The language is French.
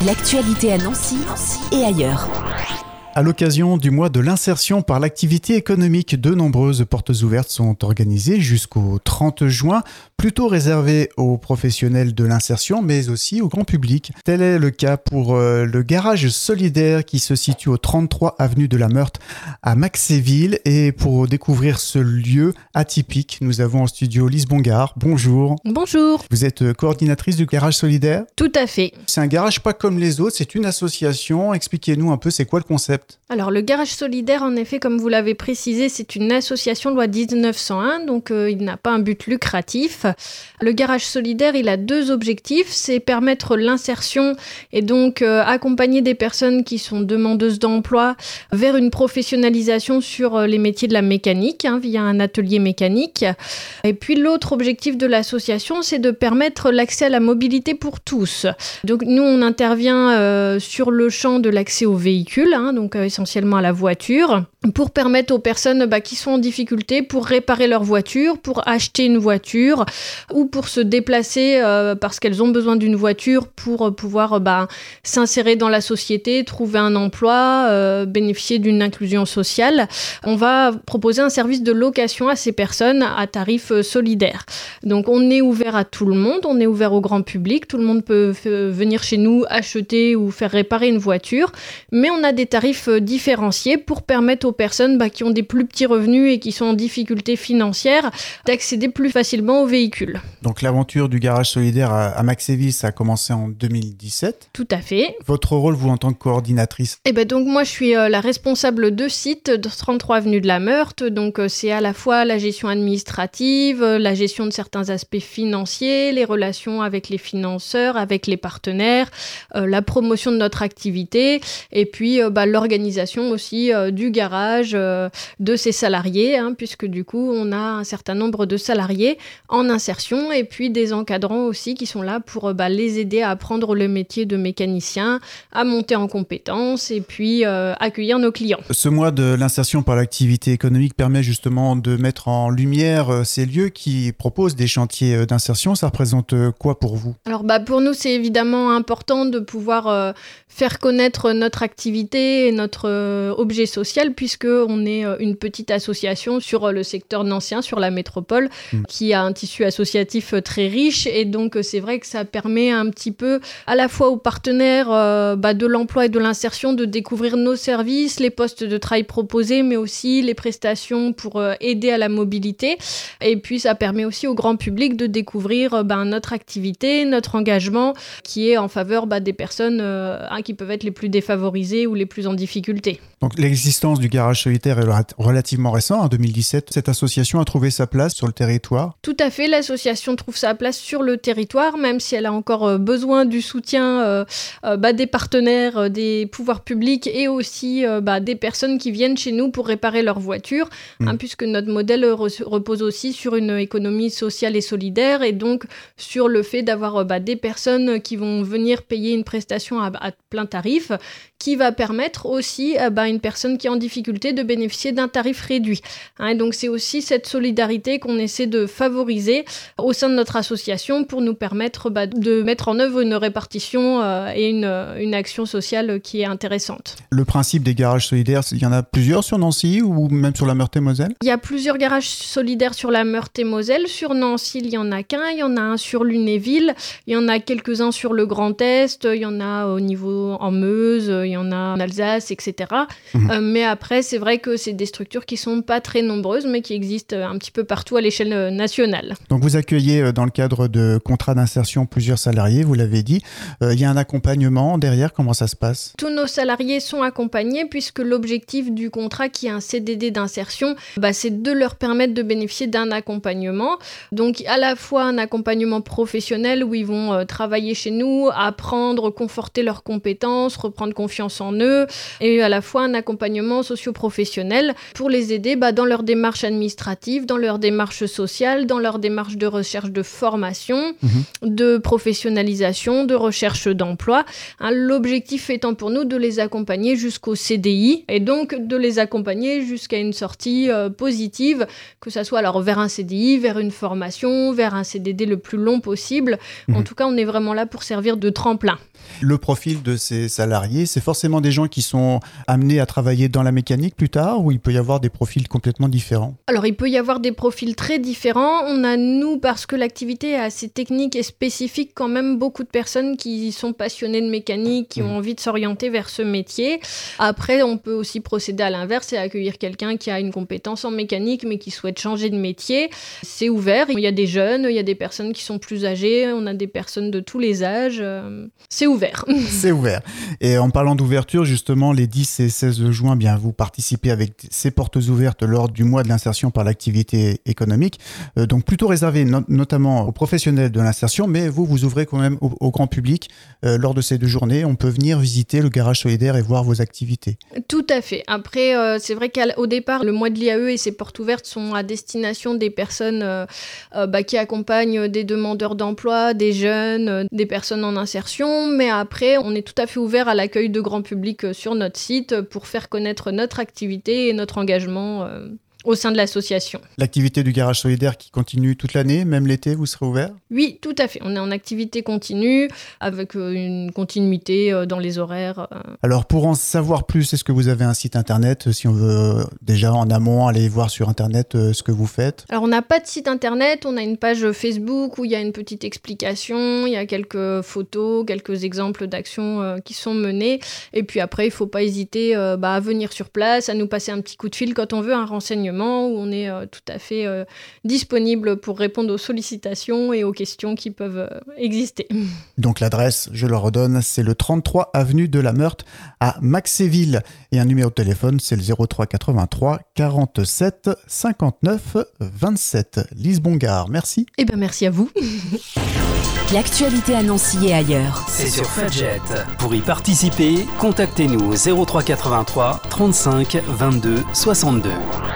L'actualité à Nancy et ailleurs. À l'occasion du mois de l'insertion par l'activité économique, de nombreuses portes ouvertes sont organisées jusqu'au 30 juin, plutôt réservées aux professionnels de l'insertion, mais aussi au grand public. Tel est le cas pour le garage solidaire qui se situe au 33 avenue de la Meurthe à Maxéville. Et pour découvrir ce lieu atypique, nous avons en studio Lise Bongard. Bonjour. Bonjour. Vous êtes coordinatrice du garage solidaire ? Tout à fait. C'est un garage pas comme les autres, c'est une association. Expliquez-nous un peu, c'est quoi le concept ? Alors le garage solidaire, en effet, comme vous l'avez précisé, c'est une association loi 1901, donc il n'a pas un but lucratif. Le garage solidaire, il a deux objectifs, c'est permettre l'insertion et donc accompagner des personnes qui sont demandeuses d'emploi vers une professionnalisation sur les métiers de la mécanique, via un atelier mécanique. Et puis l'autre objectif de l'association, c'est de permettre l'accès à la mobilité pour tous. Donc nous, on intervient sur le champ de l'accès aux véhicules, donc essentiellement à la voiture, pour permettre aux personnes qui sont en difficulté pour réparer leur voiture, pour acheter une voiture ou pour se déplacer parce qu'elles ont besoin d'une voiture pour pouvoir s'insérer dans la société, trouver un emploi, bénéficier d'une inclusion sociale. On va proposer un service de location à ces personnes à tarif solidaire. Donc on est ouvert à tout le monde, on est ouvert au grand public, tout le monde peut venir chez nous acheter ou faire réparer une voiture, mais on a des tarifs différenciés pour permettre aux personnes qui ont des plus petits revenus et qui sont en difficulté financière d'accéder plus facilement aux véhicules. Donc l'aventure du garage solidaire à Maxéville, ça a commencé en 2017. Tout à fait. Votre rôle, vous, en tant que coordinatrice ? Donc moi, je suis la responsable de site de 33 avenue de la Meurthe. Donc c'est à la fois la gestion administrative, la gestion de certains aspects financiers, les relations avec les financeurs, avec les partenaires, la promotion de notre activité et puis l'organisation aussi du garage, de ses salariés, puisque du coup on a un certain nombre de salariés en insertion et puis des encadrants aussi qui sont là pour les aider à apprendre le métier de mécanicien, à monter en compétences et puis accueillir nos clients. Ce mois de l'insertion par l'activité économique permet justement de mettre en lumière ces lieux qui proposent des chantiers d'insertion. Ça représente quoi pour vous ? Alors pour nous, c'est évidemment important de pouvoir faire connaître notre activité et notre objet social, puisqu'on est une petite association sur le secteur nancéen, sur la métropole, qui a un tissu associatif très riche. Et donc, c'est vrai que ça permet un petit peu, à la fois aux partenaires de l'emploi et de l'insertion, de découvrir nos services, les postes de travail proposés, mais aussi les prestations pour aider à la mobilité. Et puis, ça permet aussi au grand public de découvrir notre activité, notre engagement, qui est en faveur des personnes qui peuvent être les plus défavorisées ou les plus en difficulté. Donc l'existence du garage solitaire est relativement récente, en 2017. Cette association a trouvé sa place sur le territoire ? Tout à fait, l'association trouve sa place sur le territoire, même si elle a encore besoin du soutien des partenaires, des pouvoirs publics et aussi des personnes qui viennent chez nous pour réparer leur voiture, puisque notre modèle repose aussi sur une économie sociale et solidaire et donc sur le fait d'avoir des personnes qui vont venir payer une prestation à plein tarif, qui va permettre aussi à une personne qui est en difficulté de bénéficier d'un tarif réduit. Et donc c'est aussi cette solidarité qu'on essaie de favoriser au sein de notre association pour nous permettre de mettre en œuvre une répartition et une action sociale qui est intéressante. Le principe des garages solidaires, il y en a plusieurs sur Nancy ou même sur la Meurthe-et-Moselle ? Il y a plusieurs garages solidaires sur la Meurthe-et-Moselle. Sur Nancy, il n'y en a qu'un. Il y en a un sur Lunéville. Il y en a quelques-uns sur le Grand Est. Il y en a au niveau en Meuse. Il y en a en Alsace, etc. Mais après, c'est vrai que c'est des structures qui ne sont pas très nombreuses, mais qui existent un petit peu partout à l'échelle nationale. Donc vous accueillez dans le cadre de contrats d'insertion plusieurs salariés, vous l'avez dit. Il y a un accompagnement derrière, comment ça se passe ? Tous nos salariés sont accompagnés puisque l'objectif du contrat, qui est un CDD d'insertion, c'est de leur permettre de bénéficier d'un accompagnement. Donc à la fois un accompagnement professionnel où ils vont travailler chez nous, apprendre, conforter leurs compétences, reprendre confiance en eux, et à la fois un accompagnement socio-professionnel pour les aider dans leur démarche administrative, dans leur démarche sociale, dans leur démarche de recherche de formation, de professionnalisation, de recherche d'emploi. L'objectif étant pour nous de les accompagner jusqu'au CDI et donc de les accompagner jusqu'à une sortie positive, que ça soit alors vers un CDI, vers une formation, vers un CDD le plus long possible. En tout cas, on est vraiment là pour servir de tremplin. Le profil de ces salariés, c'est forcément des gens qui sont amenés à travailler dans la mécanique plus tard, ou il peut y avoir des profils complètement différents? Alors, il peut y avoir des profils très différents. On a, nous, parce que l'activité est assez technique et spécifique, quand même beaucoup de personnes qui sont passionnées de mécanique, qui ont envie de s'orienter vers ce métier. Après, on peut aussi procéder à l'inverse et accueillir quelqu'un qui a une compétence en mécanique, mais qui souhaite changer de métier. C'est ouvert. Il y a des jeunes, il y a des personnes qui sont plus âgées, on a des personnes de tous les âges. C'est ouvert. C'est ouvert. Et en parlant d'ouverture, justement, les 10 et 16 juin, bien, vous participez avec ces portes ouvertes lors du mois de l'insertion par l'activité économique. Donc plutôt réservé notamment aux professionnels de l'insertion, mais vous ouvrez quand même au grand public. Lors de ces 2 journées, on peut venir visiter le garage solidaire et voir vos activités. Tout à fait. Après, c'est vrai qu'au départ, le mois de l'IAE et ses portes ouvertes sont à destination des personnes qui accompagnent des demandeurs d'emploi, des jeunes, des personnes en insertion. Mais après, on est tout à fait ouvert à l'accueil de grand public sur notre site pour faire connaître notre activité et notre engagement au sein de l'association. L'activité du garage solidaire qui continue toute l'année, même l'été, vous serez ouvert? Oui, tout à fait. On est en activité continue, avec une continuité dans les horaires. Alors, pour en savoir plus, est-ce que vous avez un site internet, si on veut déjà en amont aller voir sur internet ce que vous faites? Alors, on n'a pas de site internet, on a une page Facebook où il y a une petite explication, il y a quelques photos, quelques exemples d'actions qui sont menées. Et puis après, il ne faut pas hésiter à venir sur place, à nous passer un petit coup de fil quand on veut un renseignement, où on est tout à fait disponible pour répondre aux sollicitations et aux questions qui peuvent exister. Donc l'adresse, je le redonne, c'est le 33 avenue de la Meurthe à Maxéville. Et un numéro de téléphone, c'est le 03 83 47 59 27. Lise Bongard, merci. Eh bien, merci à vous. L'actualité à Nancy et ailleurs. C'est sur Fudget. Pour y participer, contactez-nous au 03 83 35 22 62.